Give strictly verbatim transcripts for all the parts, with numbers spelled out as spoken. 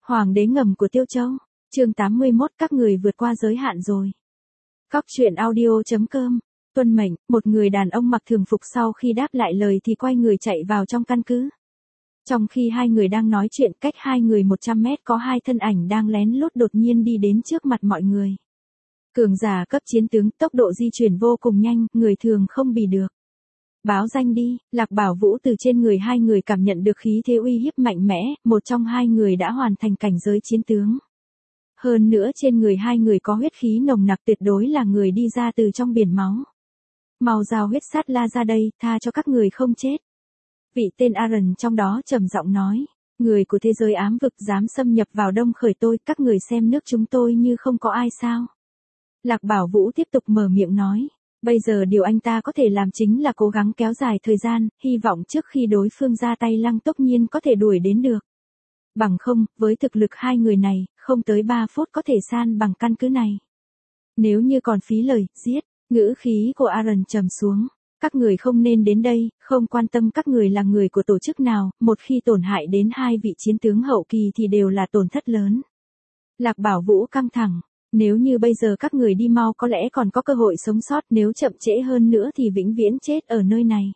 Hoàng đế ngầm của Tiêu Châu. Chương tám mươi mốt, các người vượt qua giới hạn rồi. Cóc truyện audio chấm com. Tuân mệnh, một người đàn ông mặc thường phục sau khi đáp lại lời thì quay người chạy vào trong căn cứ. Trong khi hai người đang nói chuyện, cách hai người một trăm mét có hai thân ảnh đang lén lút đột nhiên đi đến trước mặt mọi người. Cường giả cấp chiến tướng, tốc độ di chuyển vô cùng nhanh, người thường không bì được. Báo danh đi. Lạc Bảo Vũ từ trên người hai người cảm nhận được khí thế uy hiếp mạnh mẽ, một trong hai người đã hoàn thành cảnh giới chiến tướng. Hơn nữa trên người hai người có huyết khí nồng nặc, tuyệt đối là người đi ra từ trong biển máu. Mau giao huyết sát la ra đây, tha cho các người không chết. Vị tên Aaron trong đó trầm giọng nói, người của thế giới ám vực dám xâm nhập vào Đông Khởi tôi, các người xem nước chúng tôi như không có ai sao. Lạc Bảo Vũ tiếp tục mở miệng nói, bây giờ điều anh ta có thể làm chính là cố gắng kéo dài thời gian, hy vọng trước khi đối phương ra tay Lăng Tốc Nhiên có thể đuổi đến được. Bằng không, với thực lực hai người này, không tới ba phút có thể san bằng căn cứ này. Nếu như còn phí lời, giết. Ngữ khí của Aaron trầm xuống. Các người không nên đến đây, không quan tâm các người là người của tổ chức nào, một khi tổn hại đến hai vị chiến tướng hậu kỳ thì đều là tổn thất lớn. Lạc Bảo Vũ căng thẳng. Nếu như bây giờ các người đi mau có lẽ còn có cơ hội sống sót, nếu chậm trễ hơn nữa thì vĩnh viễn chết ở nơi này.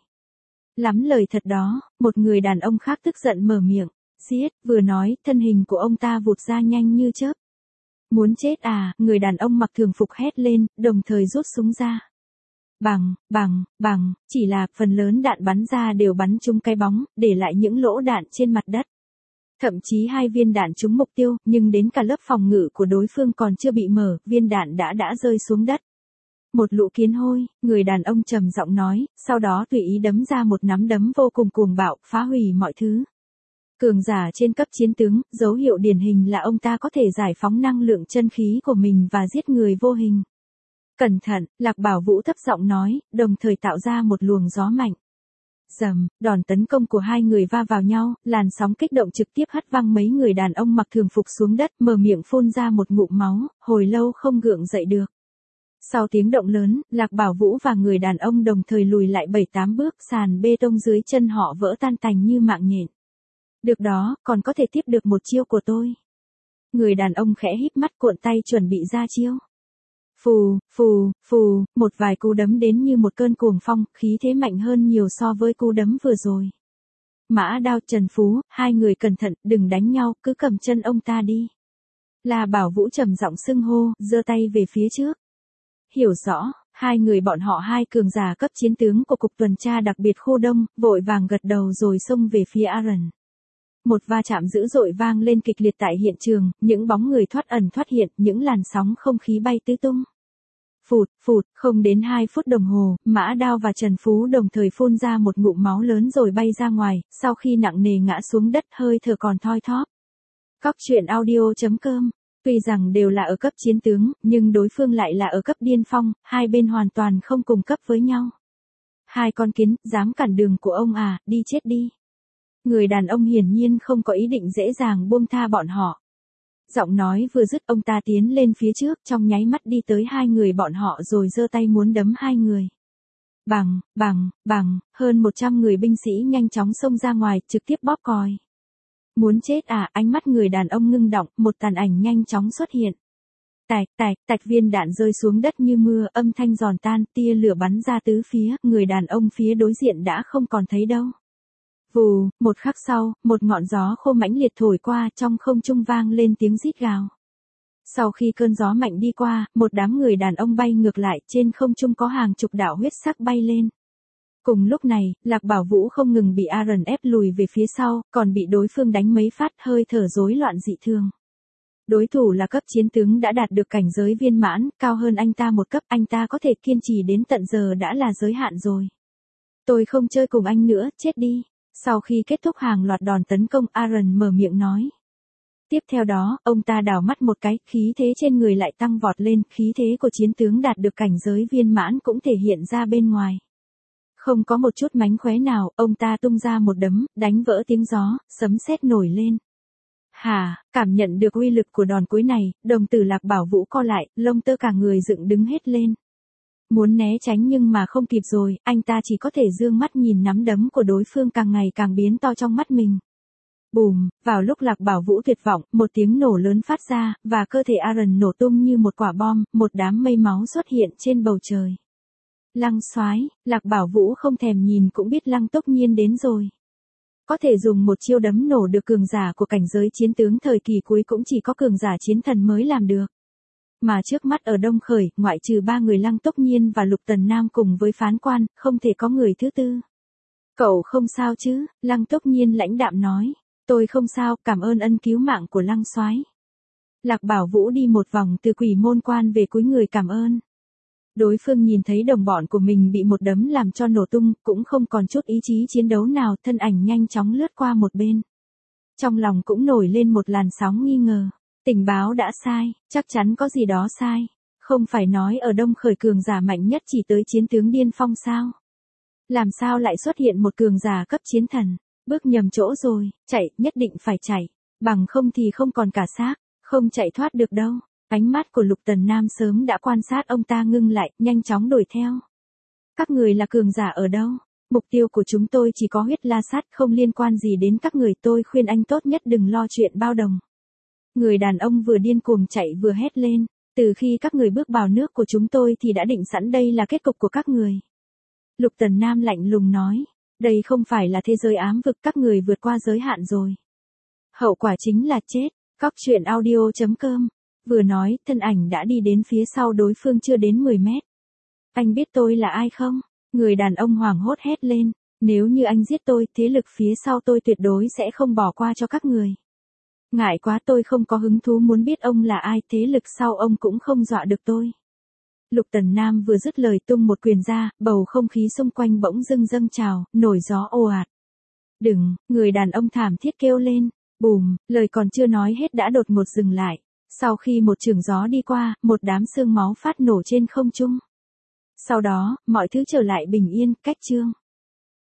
Lắm lời thật đó, một người đàn ông khác tức giận mở miệng. Giết, vừa nói, thân hình của ông ta vụt ra nhanh như chớp. Muốn chết à, người đàn ông mặc thường phục hét lên, đồng thời rút súng ra. Bằng, bằng, bằng, chỉ là phần lớn đạn bắn ra đều bắn trúng cái bóng, để lại những lỗ đạn trên mặt đất. Thậm chí hai viên đạn trúng mục tiêu, nhưng đến cả lớp phòng ngự của đối phương còn chưa bị mở, viên đạn đã đã rơi xuống đất. Một lũ kiến hôi, người đàn ông trầm giọng nói, sau đó tùy ý đấm ra một nắm đấm vô cùng cuồng bạo, phá hủy mọi thứ. Cường giả trên cấp chiến tướng, dấu hiệu điển hình là ông ta có thể giải phóng năng lượng chân khí của mình và giết người vô hình. Cẩn thận, Lạc Bảo Vũ thấp giọng nói, đồng thời tạo ra một luồng gió mạnh. Rầm, đòn tấn công của hai người va vào nhau, làn sóng kích động trực tiếp hất văng mấy người đàn ông mặc thường phục xuống đất, mở miệng phun ra một ngụm máu, hồi lâu không gượng dậy được. Sau tiếng động lớn, Lạc Bảo Vũ và người đàn ông đồng thời lùi lại bảy tám bước, sàn bê tông dưới chân họ vỡ tan tành như mạng nhện. Được đó, còn có thể tiếp được một chiêu của tôi. Người đàn ông khẽ híp mắt cuộn tay chuẩn bị ra chiêu. Phù, phù, phù, một vài cú đấm đến như một cơn cuồng phong, khí thế mạnh hơn nhiều so với cú đấm vừa rồi. Mã Đao, Trần Phú, hai người cẩn thận, đừng đánh nhau, cứ cầm chân ông ta đi. La Bảo Vũ trầm giọng xưng hô, giơ tay về phía trước. Hiểu rõ, hai người bọn họ hai cường giả cấp chiến tướng của Cục Tuần tra đặc biệt khu Đông, vội vàng gật đầu rồi xông về phía Aaron. Một va chạm dữ dội vang lên kịch liệt tại hiện trường, những bóng người thoát ẩn thoát hiện, những làn sóng không khí bay tứ tung. Phụt, phụt, không đến hai phút đồng hồ, Mã Đao và Trần Phú đồng thời phun ra một ngụm máu lớn rồi bay ra ngoài, sau khi nặng nề ngã xuống đất hơi thở còn thoi thóp. Cóc truyện audio chấm com. Tuy rằng đều là ở cấp chiến tướng, nhưng đối phương lại là ở cấp điên phong, hai bên hoàn toàn không cùng cấp với nhau. Hai con kiến, dám cản đường của ông à, đi chết đi. Người đàn ông hiển nhiên không có ý định dễ dàng buông tha bọn họ. Giọng nói vừa dứt, ông ta tiến lên phía trước, trong nháy mắt đi tới hai người bọn họ rồi giơ tay muốn đấm hai người. Bằng, bằng, bằng, hơn một trăm người binh sĩ nhanh chóng xông ra ngoài, trực tiếp bóp còi. Muốn chết à, ánh mắt người đàn ông ngưng động, một tàn ảnh nhanh chóng xuất hiện. Tạch, tạch, tạch, viên đạn rơi xuống đất như mưa, âm thanh giòn tan, tia lửa bắn ra tứ phía, người đàn ông phía đối diện đã không còn thấy đâu. Vù, một khắc sau, một ngọn gió khô mãnh liệt thổi qua, trong không trung vang lên tiếng rít gào. Sau khi cơn gió mạnh đi qua, một đám người đàn ông bay ngược lại, trên không trung có hàng chục đạo huyết sắc bay lên. Cùng lúc này, Lạc Bảo Vũ không ngừng bị Aaron ép lùi về phía sau, còn bị đối phương đánh mấy phát, hơi thở rối loạn dị thường. Đối thủ là cấp chiến tướng đã đạt được cảnh giới viên mãn, cao hơn anh ta một cấp, anh ta có thể kiên trì đến tận giờ đã là giới hạn rồi. Tôi không chơi cùng anh nữa, chết đi. Sau khi kết thúc hàng loạt đòn tấn công, Aaron mở miệng nói. Tiếp theo đó, ông ta đảo mắt một cái, khí thế trên người lại tăng vọt lên, khí thế của chiến tướng đạt được cảnh giới viên mãn cũng thể hiện ra bên ngoài. Không có một chút mánh khóe nào, ông ta tung ra một đấm, đánh vỡ tiếng gió, sấm sét nổi lên. Hà, cảm nhận được uy lực của đòn cuối này, đồng tử Lạc Bảo Vũ co lại, lông tơ cả người dựng đứng hết lên. Muốn né tránh nhưng mà không kịp rồi, anh ta chỉ có thể dương mắt nhìn nắm đấm của đối phương càng ngày càng biến to trong mắt mình. Bùm, vào lúc Lạc Bảo Vũ tuyệt vọng, một tiếng nổ lớn phát ra, và cơ thể Aaron nổ tung như một quả bom, một đám mây máu xuất hiện trên bầu trời. Lăng Soái, Lạc Bảo Vũ không thèm nhìn cũng biết Lăng Túc Nhiên đến rồi. Có thể dùng một chiêu đấm nổ được cường giả của cảnh giới chiến tướng thời kỳ cuối cũng chỉ có cường giả chiến thần mới làm được. Mà trước mắt ở Đông Khởi, ngoại trừ ba người Lăng Túc Nhiên và Lục Tần Nam cùng với phán quan, không thể có người thứ tư. Cậu không sao chứ? Lăng Túc Nhiên lãnh đạm nói. Tôi không sao, cảm ơn ân cứu mạng của Lăng Soái. Lạc Bảo Vũ đi một vòng từ Quỷ Môn Quan về cúi người cảm ơn. Đối phương nhìn thấy đồng bọn của mình bị một đấm làm cho nổ tung, cũng không còn chút ý chí chiến đấu nào, thân ảnh nhanh chóng lướt qua một bên. Trong lòng cũng nổi lên một làn sóng nghi ngờ. Tình báo đã sai, chắc chắn có gì đó sai. Không phải nói ở Đông Khởi cường giả mạnh nhất chỉ tới chiến tướng điên phong sao? Làm sao lại xuất hiện một cường giả cấp chiến thần? Bước nhầm chỗ rồi, chạy, nhất định phải chạy. Bằng không thì không còn cả xác, không chạy thoát được đâu. Ánh mắt của Lục Tần Nam sớm đã quan sát ông ta ngưng lại, nhanh chóng đuổi theo. Các người là cường giả ở đâu? Mục tiêu của chúng tôi chỉ có huyết la sát, không liên quan gì đến các người, tôi khuyên anh tốt nhất đừng lo chuyện bao đồng. Người đàn ông vừa điên cuồng chạy vừa hét lên, từ khi các người bước vào nước của chúng tôi thì đã định sẵn đây là kết cục của các người. Lục Tần Nam lạnh lùng nói, đây không phải là thế giới ám vực, các người vượt qua giới hạn rồi. Hậu quả chính là chết. Cóc truyện audio chấm com. Vừa nói, thân ảnh đã đi đến phía sau đối phương chưa đến mười mét. Anh biết tôi là ai không? Người đàn ông hoảng hốt hét lên, nếu như anh giết tôi, thế lực phía sau tôi tuyệt đối sẽ không bỏ qua cho các người. Ngại quá, tôi không có hứng thú muốn biết ông là ai, thế lực sau ông cũng không dọa được tôi. Lục Tần Nam vừa dứt lời tung một quyền ra, bầu không khí xung quanh bỗng dưng dâng trào, nổi gió ồ ạt. Đừng, người đàn ông thảm thiết kêu lên, bùm, lời còn chưa nói hết đã đột ngột dừng lại. Sau khi một trường gió đi qua, một đám xương máu phát nổ trên không trung. Sau đó, mọi thứ trở lại bình yên, cách chương.